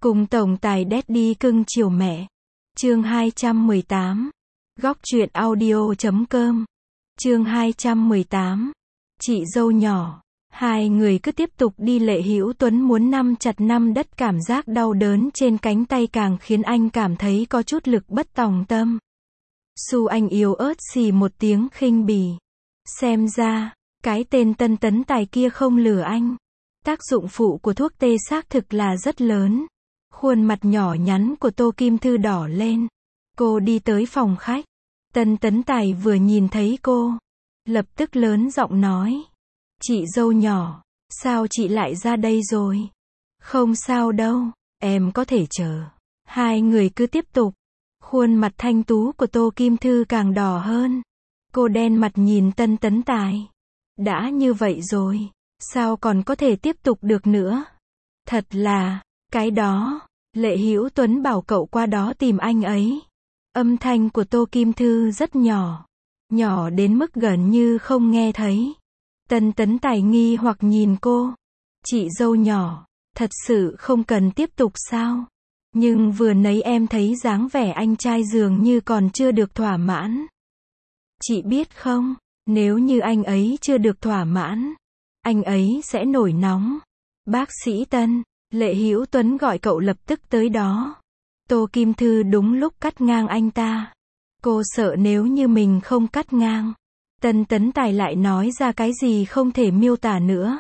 Cùng tổng tài Daddy cưng chiều mẹ. Chương 218. Góc truyện audio.com. Chương 218. Chị dâu nhỏ. Hai người cứ tiếp tục đi. Lệ Hữu Tuấn muốn nắm chặt nắm đất, cảm giác đau đớn trên cánh tay càng khiến anh cảm thấy có chút lực bất tòng tâm. Su Anh yếu ớt xì một tiếng khinh bỉ. Xem ra, cái tên Tân Tấn Tài kia không lừa anh. Tác dụng phụ của thuốc tê xác thực là rất lớn. Khuôn mặt nhỏ nhắn của Tô Kim Thư đỏ lên. Cô đi tới phòng khách. Tân Tấn Tài vừa nhìn thấy cô, lập tức lớn giọng nói. Chị dâu nhỏ, sao chị lại ra đây rồi? Không sao đâu, em có thể chờ. Hai người cứ tiếp tục. Khuôn mặt thanh tú của Tô Kim Thư càng đỏ hơn. Cô đen mặt nhìn Tân Tấn Tài. Đã như vậy rồi, sao còn có thể tiếp tục được nữa? Thật là, cái đó, Lệ Hữu Tuấn bảo cậu qua đó tìm anh ấy. Âm thanh của Tô Kim Thư rất nhỏ. Nhỏ đến mức gần như không nghe thấy. Tân Tấn Tài nghi hoặc nhìn cô. Chị dâu nhỏ, thật sự không cần tiếp tục sao? Nhưng vừa nãy em thấy dáng vẻ anh trai dường như còn chưa được thỏa mãn. Chị biết không, nếu như anh ấy chưa được thỏa mãn, anh ấy sẽ nổi nóng. Bác sĩ Tân, Lệ Hữu Tuấn gọi cậu lập tức tới đó. Tô Kim Thư đúng lúc cắt ngang anh ta. Cô sợ nếu như mình không cắt ngang, Tân Tấn Tài lại nói ra cái gì không thể miêu tả nữa.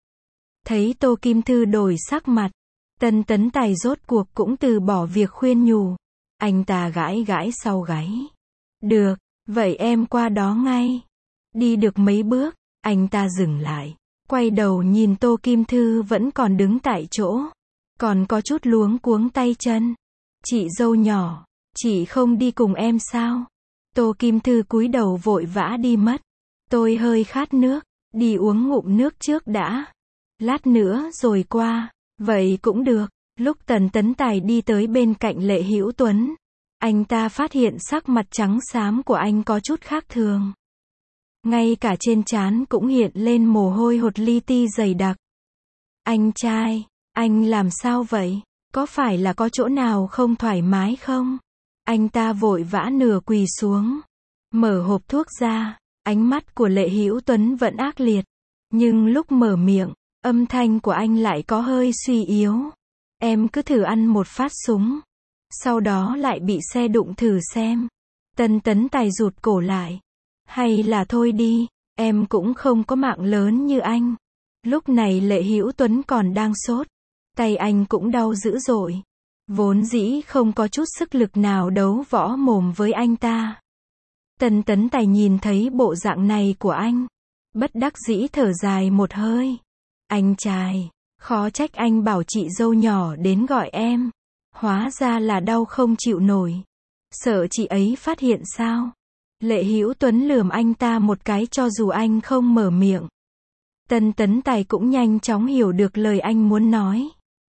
Thấy Tô Kim Thư đổi sắc mặt, Tân Tấn Tài rốt cuộc cũng từ bỏ việc khuyên nhủ. Anh ta gãi gãi sau gáy. Được, vậy em qua đó ngay. Đi được mấy bước, anh ta dừng lại. Quay đầu nhìn Tô Kim Thư vẫn còn đứng tại chỗ. Còn có chút luống cuống tay chân. Chị dâu nhỏ, chị không đi cùng em sao? Tô Kim Thư cúi đầu vội vã đi mất. Tôi hơi khát nước, đi uống ngụm nước trước đã. Lát nữa rồi qua. Vậy cũng được. Lúc Tân Tấn Tài đi tới bên cạnh Lệ Hữu Tuấn, anh ta phát hiện sắc mặt trắng xám của anh có chút khác thường. Ngay cả trên trán cũng hiện lên mồ hôi hột li ti dày đặc. Anh trai, anh làm sao vậy? Có phải là có chỗ nào không thoải mái không? Anh ta vội vã nửa quỳ xuống, mở hộp thuốc ra. Ánh mắt của Lệ Hữu Tuấn vẫn ác liệt, nhưng lúc mở miệng, âm thanh của anh lại có hơi suy yếu. Em cứ thử ăn một phát súng, sau đó lại bị xe đụng thử xem. Tân Tấn Tài rụt cổ lại. Hay là thôi đi, em cũng không có mạng lớn như anh. Lúc này Lệ Hữu Tuấn còn đang sốt. Tay anh cũng đau dữ dội. Vốn dĩ không có chút sức lực nào đấu võ mồm với anh ta. Tân Tấn Tài nhìn thấy bộ dạng này của anh, bất đắc dĩ thở dài một hơi. Anh trai, khó trách anh bảo chị dâu nhỏ đến gọi em. Hóa ra là đau không chịu nổi. Sợ chị ấy phát hiện sao? Lệ Hữu Tuấn lườm anh ta một cái cho dù anh không mở miệng. Tân Tấn Tài cũng nhanh chóng hiểu được lời anh muốn nói.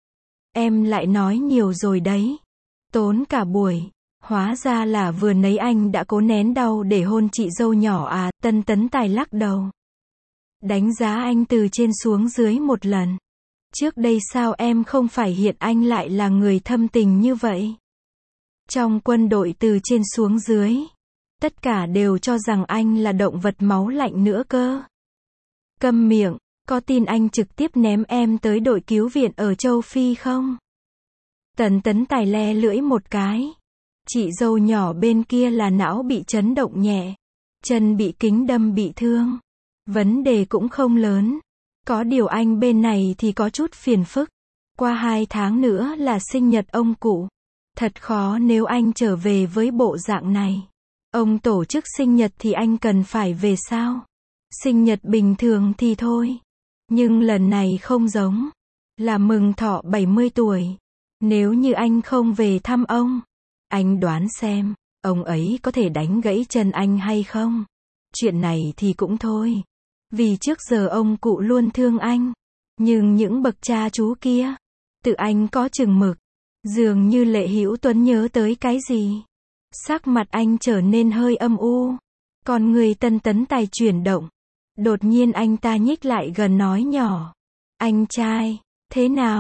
Em lại nói nhiều rồi đấy. Tốn cả buổi. Hóa ra là vừa nãy anh đã cố nén đau để hôn chị dâu nhỏ à? Tân Tấn Tài lắc đầu. Đánh giá anh từ trên xuống dưới một lần. Trước đây sao em không phải hiện anh lại là người thâm tình như vậy? Trong quân đội từ trên xuống dưới, tất cả đều cho rằng anh là động vật máu lạnh nữa cơ. Câm miệng, có tin anh trực tiếp ném em tới đội cứu viện ở châu Phi không? Tân Tấn Tài le lưỡi một cái. Chị dâu nhỏ bên kia là não bị chấn động nhẹ, chân bị kính đâm bị thương. Vấn đề cũng không lớn. Có điều anh bên này thì có chút phiền phức. Qua 2 tháng nữa là sinh nhật ông cụ. Thật khó nếu anh trở về với bộ dạng này. Ông tổ chức sinh nhật thì anh cần phải về sao? Sinh nhật bình thường thì thôi. Nhưng lần này không giống. Là mừng thọ 70 tuổi. Nếu như anh không về thăm ông, anh đoán xem, ông ấy có thể đánh gãy chân anh hay không? Chuyện này thì cũng thôi. Vì trước giờ ông cụ luôn thương anh. Nhưng những bậc cha chú kia, tự anh có chừng mực. Dường như Lệ Hữu Tuấn nhớ tới cái gì. Sắc mặt anh trở nên hơi âm u. Con người Tân Tấn Tài chuyển động. Đột nhiên anh ta nhích lại gần nói nhỏ. Anh trai, thế nào?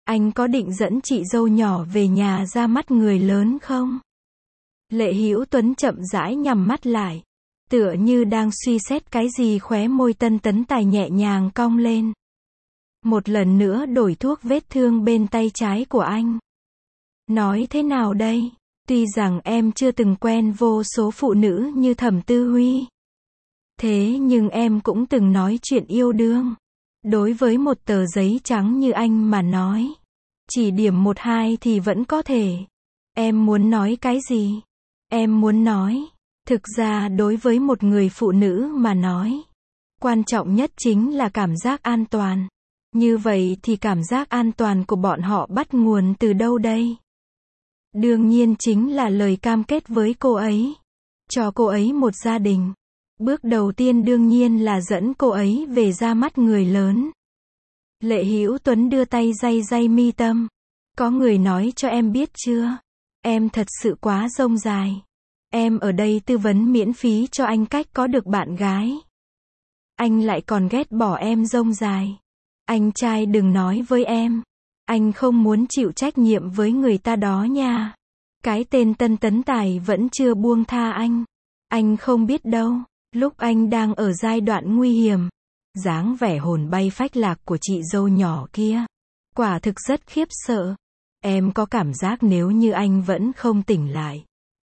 Anh có định dẫn chị dâu nhỏ về nhà ra mắt người lớn không? Lệ Hữu Tuấn chậm rãi nhắm mắt lại. Tựa như đang suy xét cái gì, khóe môi Tân Tấn Tài nhẹ nhàng cong lên. Một lần nữa đổi thuốc vết thương bên tay trái của anh. Nói thế nào đây? Tuy rằng em chưa từng quen vô số phụ nữ như Thẩm Tư Huy. Thế nhưng em cũng từng nói chuyện yêu đương. Đối với một tờ giấy trắng như anh mà nói, chỉ điểm 1-2 thì vẫn có thể. Em muốn nói cái gì? Em muốn nói, thực ra đối với một người phụ nữ mà nói, quan trọng nhất chính là cảm giác an toàn. Như vậy thì cảm giác an toàn của bọn họ bắt nguồn từ đâu đây? Đương nhiên chính là lời cam kết với cô ấy. Cho cô ấy một gia đình. Bước đầu tiên đương nhiên là dẫn cô ấy về ra mắt người lớn. Lệ Hữu Tuấn đưa tay day day mi tâm. Có người nói cho em biết chưa? Em thật sự quá rông dài. Em ở đây tư vấn miễn phí cho anh cách có được bạn gái. Anh lại còn ghét bỏ em rông dài. Anh trai đừng nói với em. Anh không muốn chịu trách nhiệm với người ta đó nha. Cái tên Tân Tấn Tài vẫn chưa buông tha anh. Anh không biết đâu. Lúc anh đang ở giai đoạn nguy hiểm, dáng vẻ hồn bay phách lạc của chị dâu nhỏ kia, quả thực rất khiếp sợ. Em có cảm giác nếu như anh vẫn không tỉnh lại,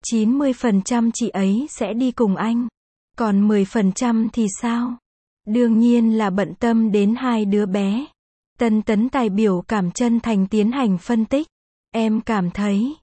90% chị ấy sẽ đi cùng anh. Còn 10% thì sao? Đương nhiên là bận tâm đến 2 đứa bé. Tân Tấn Tài biểu cảm chân thành tiến hành phân tích. Em cảm thấy,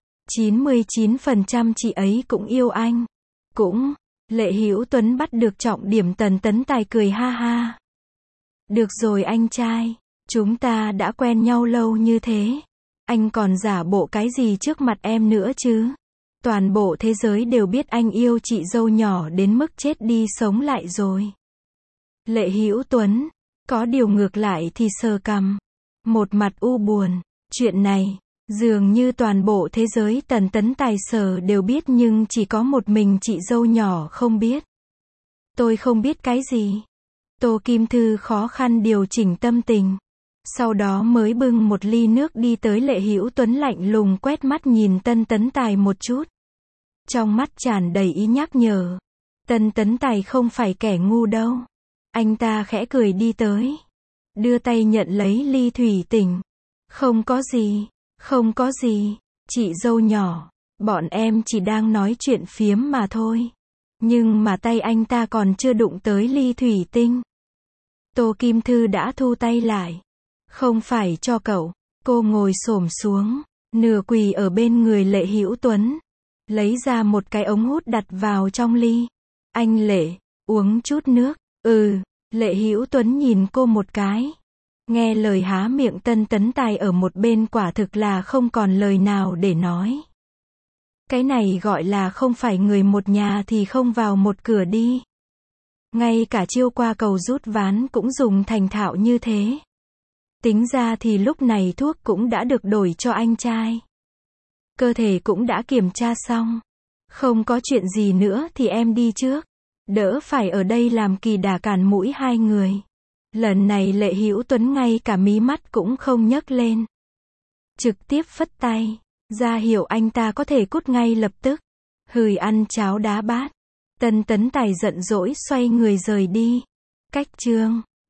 99% chị ấy cũng yêu anh. Cũng, Lệ Hữu Tuấn bắt được trọng điểm. Tân Tấn Tài cười ha ha. Được rồi anh trai, chúng ta đã quen nhau lâu như thế. Anh còn giả bộ cái gì trước mặt em nữa chứ? Toàn bộ thế giới đều biết anh yêu chị dâu nhỏ đến mức chết đi sống lại rồi. Lệ Hữu Tuấn, có điều ngược lại thì sờ cằm. Một mặt u buồn. Chuyện này, dường như toàn bộ thế giới Tân Tấn Tài sở đều biết nhưng chỉ có một mình chị dâu nhỏ không biết. Tôi không biết cái gì. Tô Kim Thư khó khăn điều chỉnh tâm tình. Sau đó mới bưng một ly nước đi tới Lệ Hữu Tuấn, lạnh lùng quét mắt nhìn Tân Tấn Tài một chút. Trong mắt tràn đầy ý nhắc nhở. Tân Tấn Tài không phải kẻ ngu đâu. Anh ta khẽ cười đi tới. Đưa tay nhận lấy ly thủy tinh. Không có gì. Không có gì. Chị dâu nhỏ. Bọn em chỉ đang nói chuyện phiếm mà thôi. Nhưng mà tay anh ta còn chưa đụng tới ly thủy tinh. Tô Kim Thư đã thu tay lại. Không phải cho cậu. Cô ngồi xổm xuống, nửa quỳ ở bên người Lệ Hữu Tuấn. Lấy ra một cái ống hút đặt vào trong ly. Anh Lệ, uống chút nước. Lệ Hữu Tuấn nhìn cô một cái. Nghe lời há miệng Tân Tấn Tài ở một bên quả thực là không còn lời nào để nói. Cái này gọi là không phải người một nhà thì không vào một cửa đi. Ngay cả chiêu qua cầu rút ván cũng dùng thành thạo như thế. Tính ra thì lúc này thuốc cũng đã được đổi cho anh trai. Cơ thể cũng đã kiểm tra xong. Không có chuyện gì nữa thì em đi trước. Đỡ phải ở đây làm kỳ đà cản mũi hai người. Lần này Lệ Hữu Tuấn ngay cả mí mắt cũng không nhấc lên. Trực tiếp phất tay, ra hiệu anh ta có thể cút ngay lập tức. Hừi ăn cháo đá bát. Tân Tấn Tài giận dỗi xoay người rời đi. Cách chương